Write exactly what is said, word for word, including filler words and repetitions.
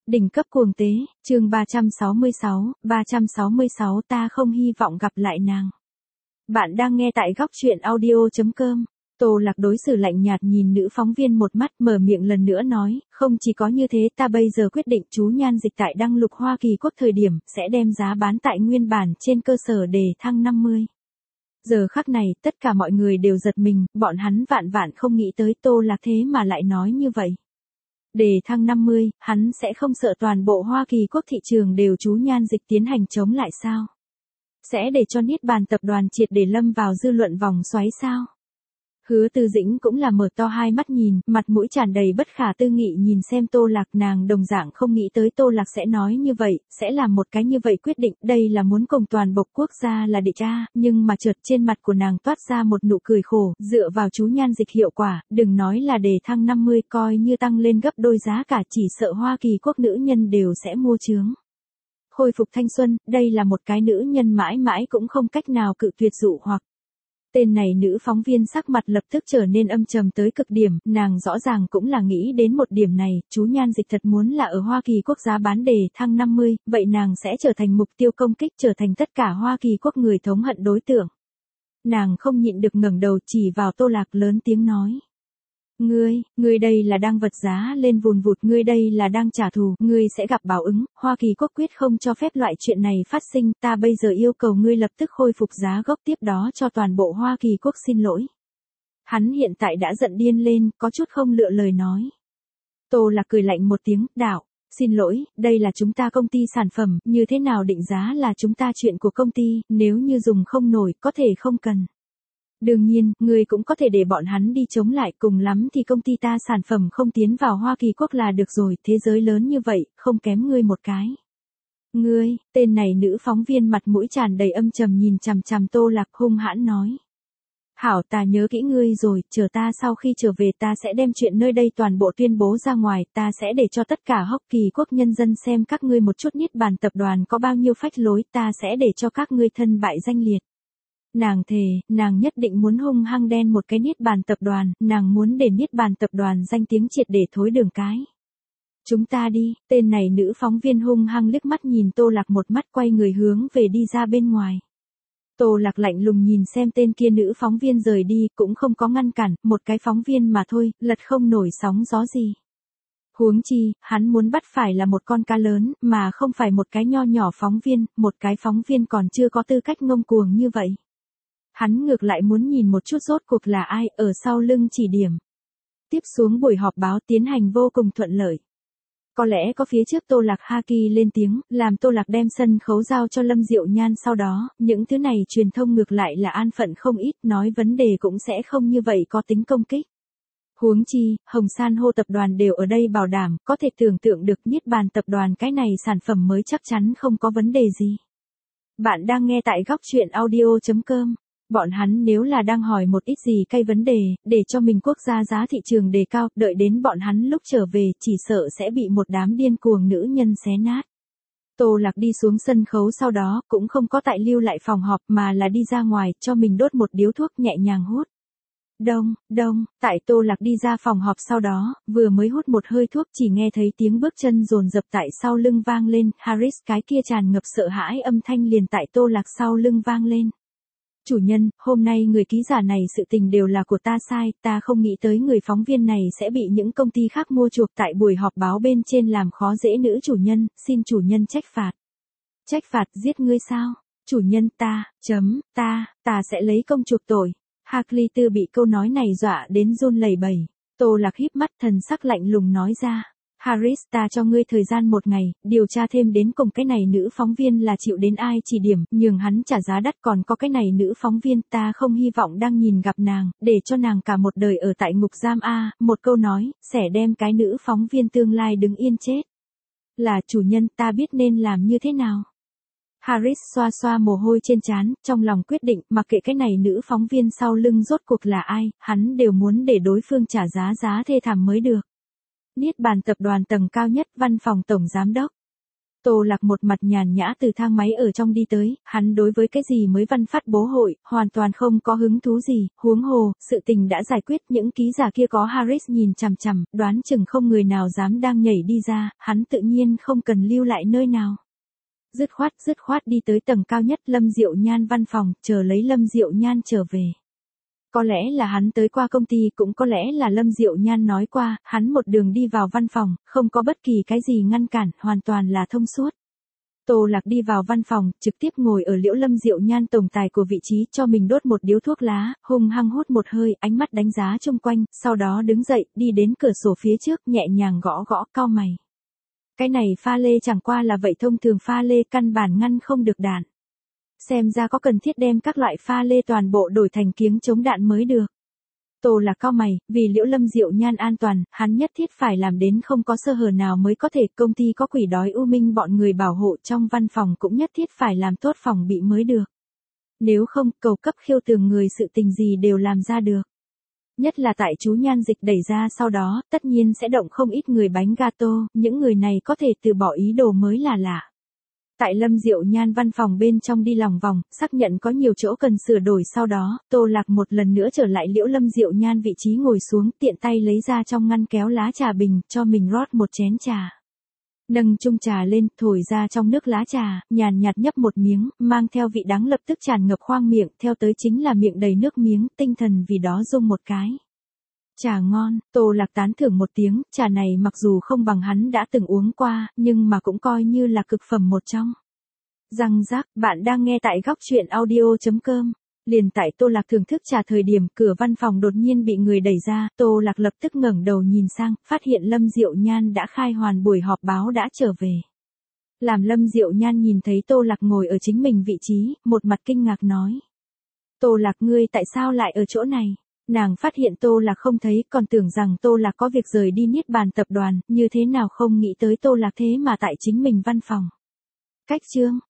Đỉnh cấp cuồng tế, chương ba trăm sáu mươi sáu, ba trăm sáu mươi sáu ta không hy vọng gặp lại nàng. Bạn đang nghe tại góc truyện audio chấm com. Tô Lạc đối xử lạnh nhạt nhìn nữ phóng viên một mắt, mở miệng lần nữa nói, không chỉ có như thế, ta bây giờ quyết định chú nhan dịch tại đăng lục Hoa Kỳ quốc thời điểm, sẽ đem giá bán tại nguyên bản trên cơ sở đề thăng năm mươi. Giờ khắc này, tất cả mọi người đều giật mình, bọn hắn vạn vạn không nghĩ tới Tô Lạc thế mà lại nói như vậy. Đề thăng năm mươi, hắn sẽ không sợ toàn bộ Hoa Kỳ quốc thị trường đều chú nhan dịch tiến hành chống lại sao? Sẽ để cho Niết Bàn tập đoàn triệt để lâm vào dư luận vòng xoáy sao? Hứa Tư Dĩnh cũng là mở to hai mắt nhìn, mặt mũi tràn đầy bất khả tư nghị nhìn xem Tô Lạc, nàng đồng dạng không nghĩ tới Tô Lạc sẽ nói như vậy, sẽ làm một cái như vậy quyết định, đây là muốn cùng toàn bộ quốc gia là địch a, nhưng mà chợt trên mặt của nàng toát ra một nụ cười khổ, dựa vào chú nhan dịch hiệu quả, đừng nói là đề thăng năm mươi, coi như tăng lên gấp đôi giá cả, chỉ sợ Hoa Kỳ quốc nữ nhân đều sẽ mua chướng. Khôi phục thanh xuân, đây là một cái nữ nhân mãi mãi cũng không cách nào cự tuyệt dụ hoặc. Tên này nữ phóng viên sắc mặt lập tức trở nên âm trầm tới cực điểm, nàng rõ ràng cũng là nghĩ đến một điểm này, chú nhan dịch thật muốn là ở Hoa Kỳ quốc giá bán đề thăng năm mươi, vậy nàng sẽ trở thành mục tiêu công kích, trở thành tất cả Hoa Kỳ quốc người thống hận đối tượng. Nàng không nhịn được ngẩng đầu chỉ vào Tô Lạc lớn tiếng nói. Ngươi, ngươi đây là đang vật giá lên vùn vụt, ngươi đây là đang trả thù, ngươi sẽ gặp báo ứng, Hoa Kỳ quốc quyết không cho phép loại chuyện này phát sinh, ta bây giờ yêu cầu ngươi lập tức khôi phục giá gốc, tiếp đó cho toàn bộ Hoa Kỳ quốc xin lỗi. Hắn hiện tại đã giận điên lên, có chút không lựa lời nói. Tô Lạc cười lạnh một tiếng, đạo, xin lỗi, đây là chúng ta công ty sản phẩm, như thế nào định giá là chúng ta chuyện của công ty, nếu như dùng không nổi, có thể không cần. Đương nhiên, ngươi cũng có thể để bọn hắn đi chống lại, cùng lắm thì công ty ta sản phẩm không tiến vào Hoa Kỳ quốc là được rồi, thế giới lớn như vậy, không kém ngươi một cái. Ngươi, tên này nữ phóng viên mặt mũi tràn đầy âm trầm nhìn chằm chằm Tô Lạc hung hãn nói. Hảo, ta nhớ kỹ ngươi rồi, chờ ta sau khi trở về ta sẽ đem chuyện nơi đây toàn bộ tuyên bố ra ngoài, ta sẽ để cho tất cả Hoa Kỳ quốc nhân dân xem các ngươi một chút Niết Bàn tập đoàn có bao nhiêu phách lối, ta sẽ để cho các ngươi thân bại danh liệt. Nàng thề, nàng nhất định muốn hung hăng đen một cái Niết Bàn tập đoàn, nàng muốn để Niết Bàn tập đoàn danh tiếng triệt để thối đường cái. Chúng ta đi, tên này nữ phóng viên hung hăng liếc mắt nhìn Tô Lạc một mắt, quay người hướng về đi ra bên ngoài. Tô Lạc lạnh lùng nhìn xem tên kia nữ phóng viên rời đi, cũng không có ngăn cản, một cái phóng viên mà thôi, lật không nổi sóng gió gì. Huống chi, hắn muốn bắt phải là một con cá lớn, mà không phải một cái nho nhỏ phóng viên, một cái phóng viên còn chưa có tư cách ngông cuồng như vậy. Hắn ngược lại muốn nhìn một chút rốt cuộc là ai ở sau lưng chỉ điểm. Tiếp xuống buổi họp báo tiến hành vô cùng thuận lợi. Có lẽ có phía trước Tô Lạc Haki lên tiếng, làm Tô Lạc đem sân khấu giao cho Lâm Diệu Nhan, sau đó, những thứ này truyền thông ngược lại là an phận không ít, nói vấn đề cũng sẽ không như vậy có tính công kích. Huống chi, Hồng San hô tập đoàn đều ở đây bảo đảm, có thể tưởng tượng được Niết Bàn tập đoàn cái này sản phẩm mới chắc chắn không có vấn đề gì. Bạn đang nghe tại góc truyện audio chấm com. Bọn hắn nếu là đang hỏi một ít gì cây vấn đề, để cho mình quốc gia giá thị trường đề cao, đợi đến bọn hắn lúc trở về, chỉ sợ sẽ bị một đám điên cuồng nữ nhân xé nát. Tô Lạc đi xuống sân khấu sau đó, cũng không có tại lưu lại phòng họp mà là đi ra ngoài, cho mình đốt một điếu thuốc nhẹ nhàng hút. Đông, đông, tại Tô Lạc đi ra phòng họp sau đó, vừa mới hút một hơi thuốc chỉ nghe thấy tiếng bước chân dồn dập tại sau lưng vang lên, Harris cái kia tràn ngập sợ hãi âm thanh liền tại Tô Lạc sau lưng vang lên. Chủ nhân, hôm nay người ký giả này sự tình đều là của ta sai, ta không nghĩ tới người phóng viên này sẽ bị những công ty khác mua chuộc, tại buổi họp báo bên trên làm khó dễ nữ chủ nhân, xin chủ nhân trách phạt. Trách phạt giết ngươi sao? Chủ nhân ta, chấm, ta, ta sẽ lấy công chuộc tội. Harkley Tư bị câu nói này dọa đến run lẩy bẩy. Tô Lạc híp mắt thần sắc lạnh lùng nói ra. Harris, ta cho ngươi thời gian một ngày, điều tra thêm đến cùng cái này nữ phóng viên là chịu đến ai chỉ điểm, nhường hắn trả giá đắt, còn có cái này nữ phóng viên, ta không hy vọng đang nhìn gặp nàng, để cho nàng cả một đời ở tại ngục giam A, một câu nói, sẽ đem cái nữ phóng viên tương lai đứng yên chết. Là chủ nhân, ta biết nên làm như thế nào. Harris xoa xoa mồ hôi trên trán, trong lòng quyết định, mặc kệ cái này nữ phóng viên sau lưng rốt cuộc là ai, hắn đều muốn để đối phương trả giá giá thê thảm mới được. Niết Bàn tập đoàn tầng cao nhất, văn phòng tổng giám đốc. Tô Lạc một mặt nhàn nhã từ thang máy ở trong đi tới, hắn đối với cái gì mới văn phát bố hội, hoàn toàn không có hứng thú gì, huống hồ, sự tình đã giải quyết, những ký giả kia có Harris nhìn chằm chằm, đoán chừng không người nào dám đang nhảy đi ra, hắn tự nhiên không cần lưu lại nơi nào. Dứt khoát, dứt khoát đi tới tầng cao nhất Lâm Diệu Nhan văn phòng, chờ lấy Lâm Diệu Nhan trở về. Có lẽ là hắn tới qua công ty, cũng có lẽ là Lâm Diệu Nhan nói qua, hắn một đường đi vào văn phòng, không có bất kỳ cái gì ngăn cản, hoàn toàn là thông suốt. Tô Lạc đi vào văn phòng, trực tiếp ngồi ở Liễu Lâm Diệu Nhan tổng tài của vị trí, cho mình đốt một điếu thuốc lá, hung hăng hút một hơi, ánh mắt đánh giá chung quanh, sau đó đứng dậy, đi đến cửa sổ phía trước, nhẹ nhàng gõ gõ, cau mày. Cái này pha lê chẳng qua là vậy, thông thường pha lê căn bản ngăn không được đạn. Xem ra có cần thiết đem các loại pha lê toàn bộ đổi thành kiếng chống đạn mới được. Tô Lạc cau mày, vì Liễu Lâm Diệu Nhan an toàn, hắn nhất thiết phải làm đến không có sơ hở nào mới có thể, công ty có quỷ đói u minh bọn người bảo hộ trong văn phòng cũng nhất thiết phải làm tốt phòng bị mới được. Nếu không, cầu cấp khiêu tường người sự tình gì đều làm ra được. Nhất là tại chú Nhan dịch đẩy ra sau đó, tất nhiên sẽ động không ít người bánh gato, những người này có thể từ bỏ ý đồ mới là lạ. Tại Lâm Diệu Nhan văn phòng bên trong đi lòng vòng, xác nhận có nhiều chỗ cần sửa đổi, sau đó, Tô Lạc một lần nữa trở lại Liễu Lâm Diệu Nhan vị trí ngồi xuống, tiện tay lấy ra trong ngăn kéo lá trà bình, cho mình rót một chén trà. Nâng chung trà lên, thổi ra trong nước lá trà, nhàn nhạt nhấp một miếng, mang theo vị đắng lập tức tràn ngập khoang miệng, theo tới chính là miệng đầy nước miếng, tinh thần vì đó rung một cái. Trà ngon, Tô Lạc tán thưởng một tiếng, trà này mặc dù không bằng hắn đã từng uống qua, nhưng mà cũng coi như là cực phẩm một trong. Răng rác, bạn đang nghe tại góc truyện audio chấm com. Liền tại Tô Lạc thưởng thức trà thời điểm, cửa văn phòng đột nhiên bị người đẩy ra, Tô Lạc lập tức ngẩng đầu nhìn sang, phát hiện Lâm Diệu Nhan đã khai hoàn buổi họp báo đã trở về. Làm Lâm Diệu Nhan nhìn thấy Tô Lạc ngồi ở chính mình vị trí, một mặt kinh ngạc nói. Tô Lạc, ngươi tại sao lại ở chỗ này? Nàng phát hiện Tô Lạc không thấy, còn tưởng rằng Tô Lạc có việc rời đi Niết Bàn tập đoàn, như thế nào không nghĩ tới Tô Lạc thế mà tại chính mình văn phòng. Cách chương,